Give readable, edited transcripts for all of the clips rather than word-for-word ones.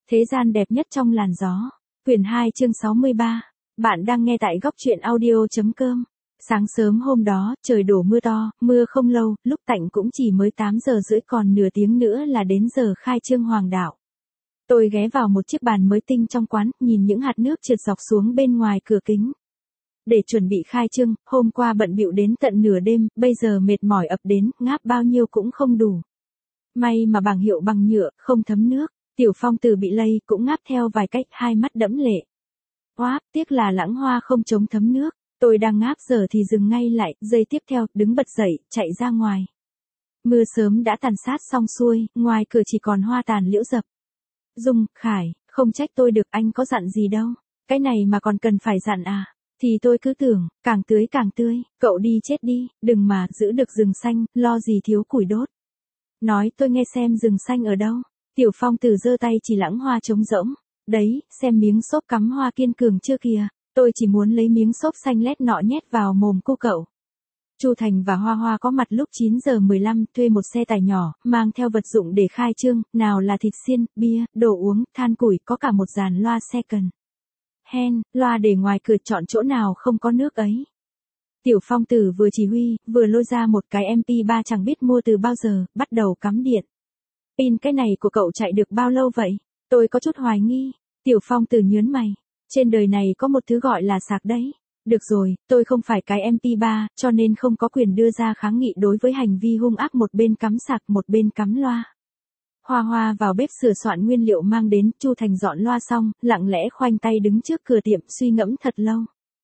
Thế gian đẹp nhất trong làn gió. Quyển 2 chương 63. Bạn đang nghe tại góc truyện audio.com. Sáng sớm hôm đó, trời đổ mưa to, mưa không lâu, lúc tạnh cũng chỉ mới 8 giờ rưỡi, còn nửa tiếng nữa là đến giờ khai trương hoàng đạo. Tôi ghé vào một chiếc bàn mới tinh trong quán, nhìn những hạt nước trượt dọc xuống bên ngoài cửa kính. Để chuẩn bị khai trương, hôm qua bận bịu đến tận nửa đêm, bây giờ mệt mỏi ập đến, ngáp bao nhiêu cũng không đủ. May mà bảng hiệu bằng nhựa, không thấm nước. Tiểu Phong Tử bị lây, cũng ngáp theo vài cách, hai mắt đẫm lệ. Oáp, tiếc là lãng hoa không chống thấm nước. Tôi đang ngáp giờ thì dừng ngay lại, giây tiếp theo, đứng bật dậy, chạy ra ngoài. Mưa sớm đã tàn sát xong xuôi, ngoài cửa chỉ còn hoa tàn liễu dập. Dung, Khải, không trách tôi được, anh có dặn gì đâu. Cái này mà còn cần phải dặn à? Thì tôi cứ tưởng, càng tưới càng tươi, cậu đi chết đi, đừng mà, giữ được rừng xanh, lo gì thiếu củi đốt. Nói tôi nghe xem rừng xanh ở đâu. Tiểu Phong Tử giơ tay chỉ lãng hoa trống rỗng. Đấy, xem miếng xốp cắm hoa kiên cường chưa kìa. Tôi chỉ muốn lấy miếng xốp xanh lét nọ nhét vào mồm cô cậu. Chu Thành và Hoa Hoa có mặt lúc 9 giờ 15, thuê một xe tải nhỏ, mang theo vật dụng để khai trương, nào là thịt xiên, bia, đồ uống, than củi, có cả một dàn loa xe cần. Hen, loa để ngoài cửa, chọn chỗ nào không có nước ấy. Tiểu Phong Tử vừa chỉ huy, vừa lôi ra một cái MP3 chẳng biết mua từ bao giờ, bắt đầu cắm điện. Pin cái này của cậu chạy được bao lâu vậy? Tôi có chút hoài nghi. Tiểu Phong Tử nhớn mày. Trên đời này có một thứ gọi là sạc đấy. Được rồi, tôi không phải cái MP3, cho nên không có quyền đưa ra kháng nghị đối với hành vi hung ác một bên cắm sạc một bên cắm loa. Hoa Hoa vào bếp sửa soạn nguyên liệu mang đến, Chu Thành dọn loa xong, lặng lẽ khoanh tay đứng trước cửa tiệm, suy ngẫm thật lâu.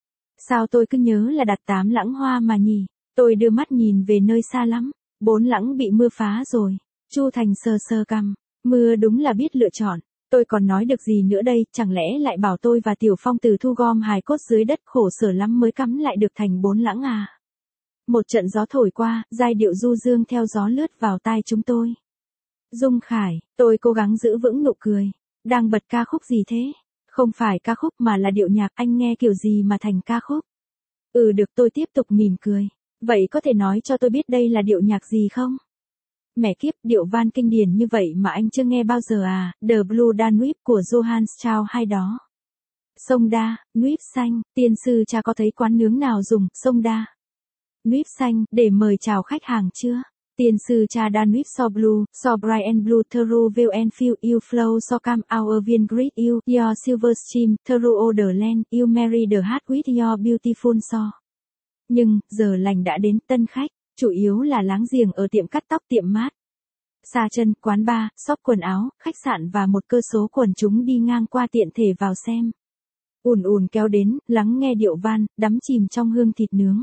Sao tôi cứ nhớ là đặt 8 lãng hoa mà nhỉ? Tôi đưa mắt nhìn về nơi xa lắm. 4 lãng bị mưa phá rồi. Chu Thành sờ sờ cằm, mưa đúng là biết lựa chọn. Tôi còn nói được gì nữa đây, chẳng lẽ lại bảo tôi và Tiểu Phong Tử thu gom hài cốt dưới đất, khổ sở lắm mới cắm lại được thành 4 lãng à. Một trận gió thổi qua, giai điệu du dương theo gió lướt vào tai chúng tôi. Dung, Khải, tôi cố gắng giữ vững nụ cười. Đang bật ca khúc gì thế? Không phải ca khúc mà là điệu nhạc, anh nghe kiểu gì mà thành ca khúc? Được, tôi tiếp tục mỉm cười. Vậy có thể nói cho tôi biết đây là điệu nhạc gì không? Mẹ kiếp, điệu van kinh điển như vậy mà anh chưa nghe bao giờ à? The Blue Danube của Johann Strauss hay đó. Sông Đa, Nuip xanh, tiên sư cha có thấy quán nướng nào dùng sông Đa, Nuip xanh để mời chào khách hàng chưa? Tiên sư cha Danube so blue, so bright and blue through veil and fill you flow so come our viên greet you, your silver stream, through the land, you marry the heart with your beautiful so. Nhưng, giờ lành đã đến, tân khách, chủ yếu là láng giềng ở tiệm cắt tóc, tiệm mát, xa chân, quán bar, shop quần áo, khách sạn và một cơ số quần chúng đi ngang qua tiện thể vào xem. Ùn ùn kéo đến, lắng nghe điệu van, đắm chìm trong hương thịt nướng.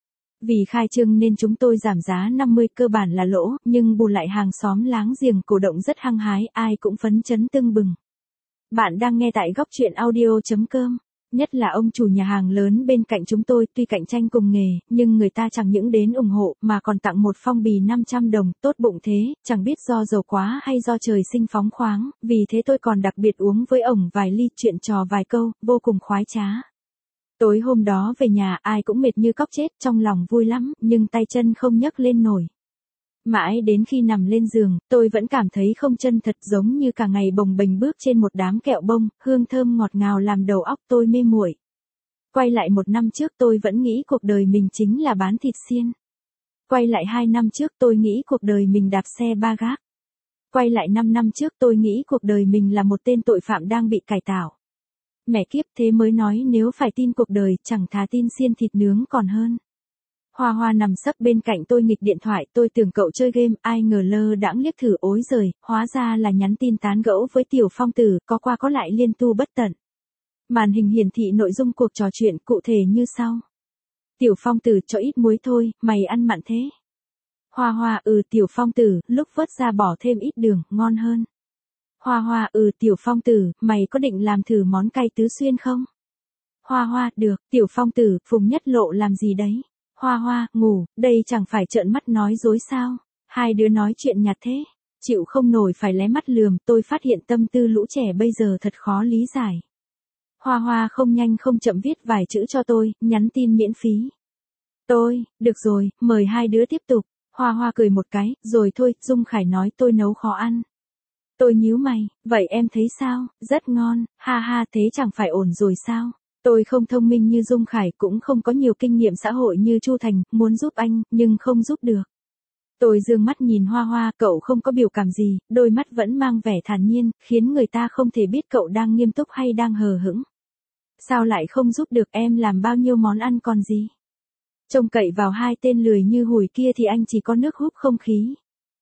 Vì khai trương nên chúng tôi giảm giá 50, cơ bản là lỗ, nhưng bù lại hàng xóm láng giềng cổ động rất hăng hái, ai cũng phấn chấn tưng bừng. Bạn đang nghe tại góc truyện audio.com. Nhất là ông chủ nhà hàng lớn bên cạnh chúng tôi, tuy cạnh tranh cùng nghề, nhưng người ta chẳng những đến ủng hộ, mà còn tặng một phong bì 500 đồng, tốt bụng thế, chẳng biết do giàu quá hay do trời sinh phóng khoáng, vì thế tôi còn đặc biệt uống với ổng vài ly, chuyện trò vài câu, vô cùng khoái trá. Tối hôm đó về nhà, ai cũng mệt như cóc chết, trong lòng vui lắm, nhưng tay chân không nhấc lên nổi. Mãi đến khi nằm lên giường, tôi vẫn cảm thấy không chân thật, giống như cả ngày bồng bềnh bước trên một đám kẹo bông, hương thơm ngọt ngào làm đầu óc tôi mê muội. Quay lại 1 năm trước, tôi vẫn nghĩ cuộc đời mình chính là bán thịt xiên. Quay lại 2 năm trước, tôi nghĩ cuộc đời mình đạp xe ba gác. Quay lại 5 năm trước, tôi nghĩ cuộc đời mình là một tên tội phạm đang bị cải tạo. Mẹ kiếp, thế mới nói nếu phải tin cuộc đời, chẳng thà tin xiên thịt nướng còn hơn. Hoa Hoa nằm sấp bên cạnh tôi nghịch điện thoại, tôi tưởng cậu chơi game, ai ngờ lơ đãng liếc thử, ối giời, hóa ra là nhắn tin tán gẫu với Tiểu Phong Tử, có qua có lại liên tu bất tận. Màn hình hiển thị nội dung cuộc trò chuyện cụ thể như sau. Tiểu Phong Tử, cho ít muối thôi, mày ăn mặn thế. Hoa Hoa, Tiểu Phong Tử, lúc vớt ra bỏ thêm ít đường, ngon hơn. Hoa Hoa, Tiểu Phong Tử, mày có định làm thử món cay tứ xuyên không? Hoa Hoa, được. Tiểu Phong Tử, Phùng Nhất Lộ làm gì đấy? Hoa Hoa, ngủ, đây chẳng phải trợn mắt nói dối sao? Hai đứa nói chuyện nhạt thế. Chịu không nổi phải lé mắt lườm, tôi phát hiện tâm tư lũ trẻ bây giờ thật khó lý giải. Hoa Hoa không nhanh không chậm viết vài chữ cho tôi, nhắn tin miễn phí. Được rồi, mời hai đứa tiếp tục. Hoa Hoa cười một cái, rồi thôi, Dung Khải nói tôi nấu khó ăn. Tôi nhíu mày, vậy em thấy sao? Rất ngon, ha ha, thế chẳng phải ổn rồi sao? Tôi không thông minh như Dung Khải, cũng không có nhiều kinh nghiệm xã hội như Chu Thành, muốn giúp anh, nhưng không giúp được. Tôi dương mắt nhìn Hoa Hoa, cậu không có biểu cảm gì, đôi mắt vẫn mang vẻ thản nhiên, khiến người ta không thể biết cậu đang nghiêm túc hay đang hờ hững. Sao lại không giúp được, em làm bao nhiêu món ăn còn gì? Trông cậy vào hai tên lười như hùi kia thì anh chỉ có nước hút không khí.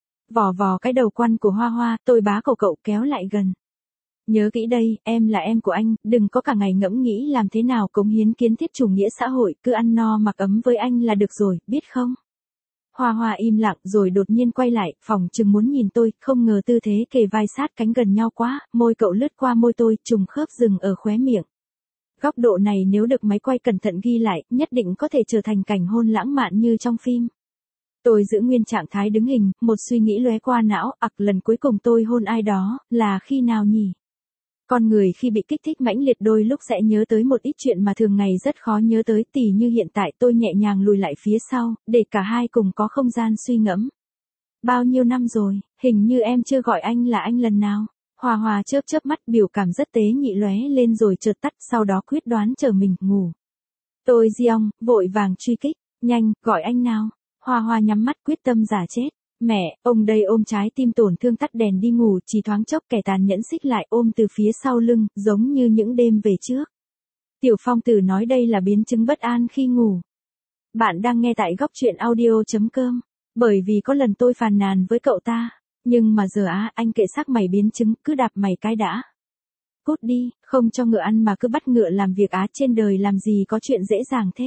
Vò vò cái đầu quăn của Hoa Hoa, tôi bá cậu kéo lại gần. Nhớ kỹ đây, em là em của anh, đừng có cả ngày ngẫm nghĩ làm thế nào cống hiến kiến thiết chủ nghĩa xã hội, cứ ăn no mặc ấm với anh là được rồi, biết không? Hoa Hoa im lặng rồi đột nhiên quay lại, phỏng chừng muốn nhìn tôi, không ngờ tư thế kề vai sát cánh gần nhau quá, môi cậu lướt qua môi tôi, trùng khớp dừng ở khóe miệng. Góc độ này nếu được máy quay cẩn thận ghi lại, nhất định có thể trở thành cảnh hôn lãng mạn như trong phim. Tôi giữ nguyên trạng thái đứng hình, một suy nghĩ lóe qua não, lần cuối cùng tôi hôn ai đó, là khi nào nhỉ? Con người khi bị kích thích mãnh liệt đôi lúc sẽ nhớ tới một ít chuyện mà thường ngày rất khó nhớ tới, tỉ như hiện tại tôi nhẹ nhàng lùi lại phía sau, để cả hai cùng có không gian suy ngẫm. Bao nhiêu năm rồi, hình như em chưa gọi anh là anh lần nào. Hòa Hòa chớp mắt, biểu cảm rất tế nhị lóe lên rồi chợt tắt, sau đó quyết đoán chờ mình ngủ. Tôi giong, vội vàng truy kích, nhanh, gọi anh nào. Hòa Hòa nhắm mắt quyết tâm giả chết. Mẹ, ông đây ôm trái tim tổn thương tắt đèn đi ngủ, chỉ thoáng chốc kẻ tàn nhẫn xích lại ôm từ phía sau lưng, giống như những đêm về trước. Tiểu Phong Tử nói đây là biến chứng bất an khi ngủ. Bạn đang nghe tại góc truyện audio.com. Bởi vì có lần tôi phàn nàn với cậu ta. Nhưng mà giờ anh kệ xác mày biến chứng, cứ đạp mày cái đã. Cút đi, không cho ngựa ăn mà cứ bắt ngựa làm việc trên đời làm gì có chuyện dễ dàng thế.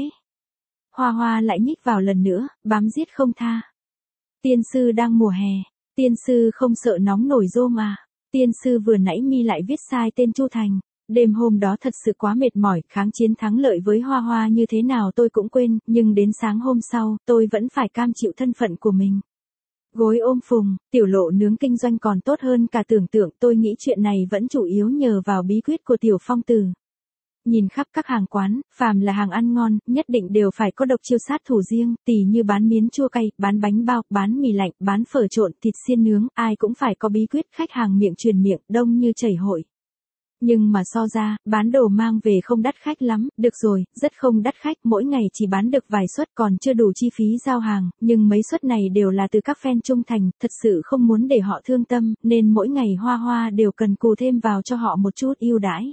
Hoa Hoa lại nhích vào lần nữa, bám giết không tha. Tiên sư đang mùa hè, tiên sư không sợ nóng nổi rôm à. Tiên sư vừa nãy mi lại viết sai tên Chu Thành. Đêm hôm đó thật sự quá mệt mỏi, kháng chiến thắng lợi với Hoa Hoa như thế nào tôi cũng quên, nhưng đến sáng hôm sau, tôi vẫn phải cam chịu thân phận của mình. Gối ôm phùng, Tiểu Lộ nướng kinh doanh còn tốt hơn cả tưởng tượng, tôi nghĩ chuyện này vẫn chủ yếu nhờ vào bí quyết của Tiểu Phong Tử. Nhìn khắp các hàng quán, phàm là hàng ăn ngon, nhất định đều phải có độc chiêu sát thủ riêng, tỉ như bán miến chua cay, bán bánh bao, bán mì lạnh, bán phở trộn, thịt xiên nướng, ai cũng phải có bí quyết khách hàng miệng truyền miệng, đông như chảy hội. Nhưng mà so ra, bán đồ mang về không đắt khách lắm, được rồi, rất không đắt khách, mỗi ngày chỉ bán được vài suất còn chưa đủ chi phí giao hàng, nhưng mấy suất này đều là từ các fan trung thành, thật sự không muốn để họ thương tâm, nên mỗi ngày Hoa Hoa đều cần cù thêm vào cho họ một chút ưu đãi.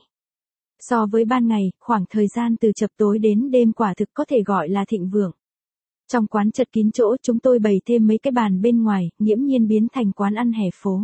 So với ban ngày, khoảng thời gian từ chập tối đến đêm quả thực có thể gọi là thịnh vượng. Trong quán chật kín chỗ chúng tôi bày thêm mấy cái bàn bên ngoài, nghiễm nhiên biến thành quán ăn hè phố.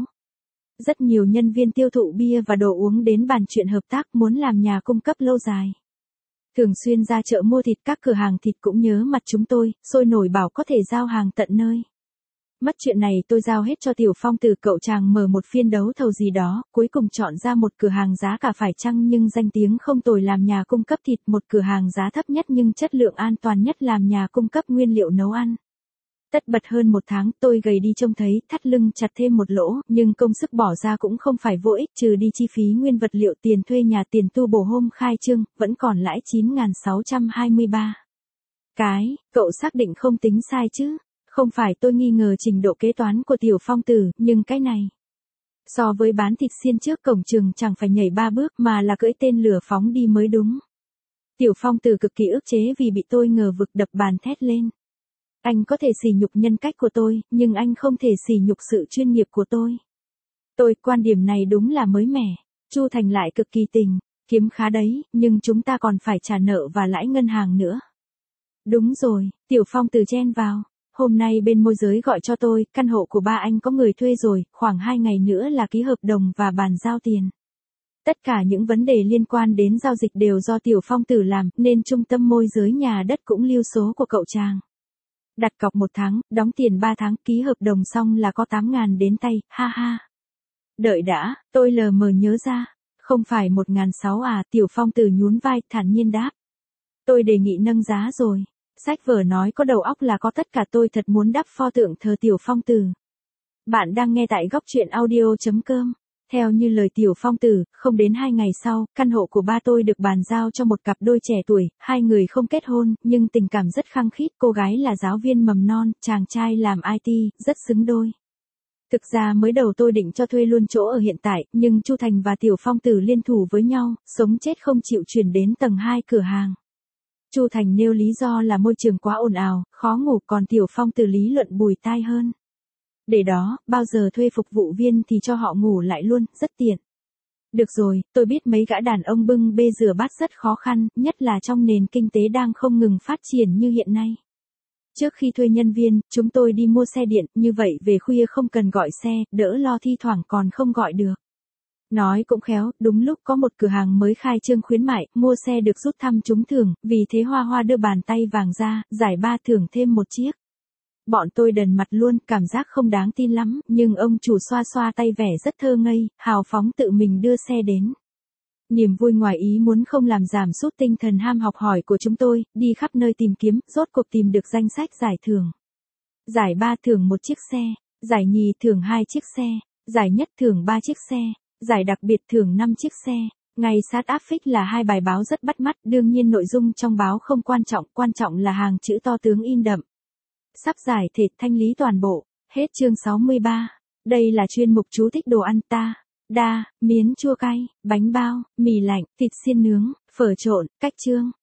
Rất nhiều nhân viên tiêu thụ bia và đồ uống đến bàn chuyện hợp tác muốn làm nhà cung cấp lâu dài. Thường xuyên ra chợ mua thịt, các cửa hàng thịt cũng nhớ mặt chúng tôi, sôi nổi bảo có thể giao hàng tận nơi. Mất chuyện này tôi giao hết cho Tiểu Phong Tử, cậu chàng mở một phiên đấu thầu gì đó, cuối cùng chọn ra một cửa hàng giá cả phải chăng nhưng danh tiếng không tồi làm nhà cung cấp thịt, một cửa hàng giá thấp nhất nhưng chất lượng an toàn nhất làm nhà cung cấp nguyên liệu nấu ăn. Tất bật hơn một tháng, tôi gầy đi trông thấy, thắt lưng chặt thêm một lỗ, nhưng công sức bỏ ra cũng không phải vô ích, trừ đi chi phí nguyên vật liệu, tiền thuê nhà, tiền tu bổ hôm khai trương, vẫn còn lãi 9.623. Cậu xác định không tính sai chứ? Không phải tôi nghi ngờ trình độ kế toán của Tiểu Phong Tử, nhưng cái này. So với bán thịt xiên trước cổng trường chẳng phải nhảy 3 bước mà là cưỡi tên lửa phóng đi mới đúng. Tiểu Phong Tử cực kỳ ức chế vì bị tôi ngờ vực, đập bàn thét lên. Anh có thể sỉ nhục nhân cách của tôi, nhưng anh không thể sỉ nhục sự chuyên nghiệp của tôi. Quan điểm này đúng là mới mẻ. Chu Thành lại cực kỳ tình, kiếm khá đấy, nhưng chúng ta còn phải trả nợ và lãi ngân hàng nữa. Đúng rồi, Tiểu Phong Tử chen vào. Hôm nay bên môi giới gọi cho tôi, căn hộ của ba anh có người thuê rồi, khoảng 2 ngày nữa là ký hợp đồng và bàn giao tiền. Tất cả những vấn đề liên quan đến giao dịch đều do Tiểu Phong Tử làm, nên trung tâm môi giới nhà đất cũng lưu số của cậu chàng. Đặt cọc 1 tháng, đóng tiền 3 tháng, ký hợp đồng xong là có 8.000 đến tay, ha ha. Đợi đã, tôi lờ mờ nhớ ra, không phải 1.600 à, Tiểu Phong Tử nhún vai, thản nhiên đáp. Tôi đề nghị nâng giá rồi. Sách vở nói có đầu óc là có tất cả, tôi thật muốn đắp pho tượng thờ Tiểu Phong Tử. Bạn đang nghe tại góc truyện audio.com. Theo như lời Tiểu Phong Tử, không đến 2 ngày sau, căn hộ của ba tôi được bàn giao cho một cặp đôi trẻ tuổi, hai người không kết hôn, nhưng tình cảm rất khăng khít, cô gái là giáo viên mầm non, chàng trai làm IT, rất xứng đôi. Thực ra mới đầu tôi định cho thuê luôn chỗ ở hiện tại, nhưng Chu Thành và Tiểu Phong Tử liên thủ với nhau, sống chết không chịu chuyển đến tầng 2 cửa hàng. Chu Thành nêu lý do là môi trường quá ồn ào, khó ngủ, còn Tiểu Phong Tử lý luận bùi tai hơn. Để đó, bao giờ thuê phục vụ viên thì cho họ ngủ lại luôn, rất tiện. Được rồi, tôi biết mấy gã đàn ông bưng bê rửa bát rất khó khăn, nhất là trong nền kinh tế đang không ngừng phát triển như hiện nay. Trước khi thuê nhân viên, chúng tôi đi mua xe điện, như vậy về khuya không cần gọi xe, đỡ lo thi thoảng còn không gọi được. Nói cũng khéo, đúng lúc có một cửa hàng mới khai trương khuyến mại, mua xe được rút thăm trúng thưởng, vì thế Hoa Hoa đưa bàn tay vàng ra, giải 3 thưởng thêm một chiếc. Bọn tôi đần mặt luôn, cảm giác không đáng tin lắm, nhưng ông chủ xoa xoa tay vẻ rất thơ ngây, hào phóng tự mình đưa xe đến. Niềm vui ngoài ý muốn không làm giảm sút tinh thần ham học hỏi của chúng tôi, đi khắp nơi tìm kiếm, rốt cuộc tìm được danh sách giải thưởng. Giải 3 thưởng 1 chiếc xe, giải nhì thưởng 2 chiếc xe, giải nhất thưởng 3 chiếc xe, giải đặc biệt thưởng 5 chiếc xe. Ngày sát áp phích là 2 bài báo rất bắt mắt, đương nhiên nội dung trong báo không quan trọng là hàng chữ to tướng in đậm. Sắp giải thể thanh lý toàn bộ. Hết chương 63. Đây là chuyên mục chú thích đồ ăn ta. Đa, miến chua cay, bánh bao, mì lạnh, thịt xiên nướng, phở trộn, cách chương.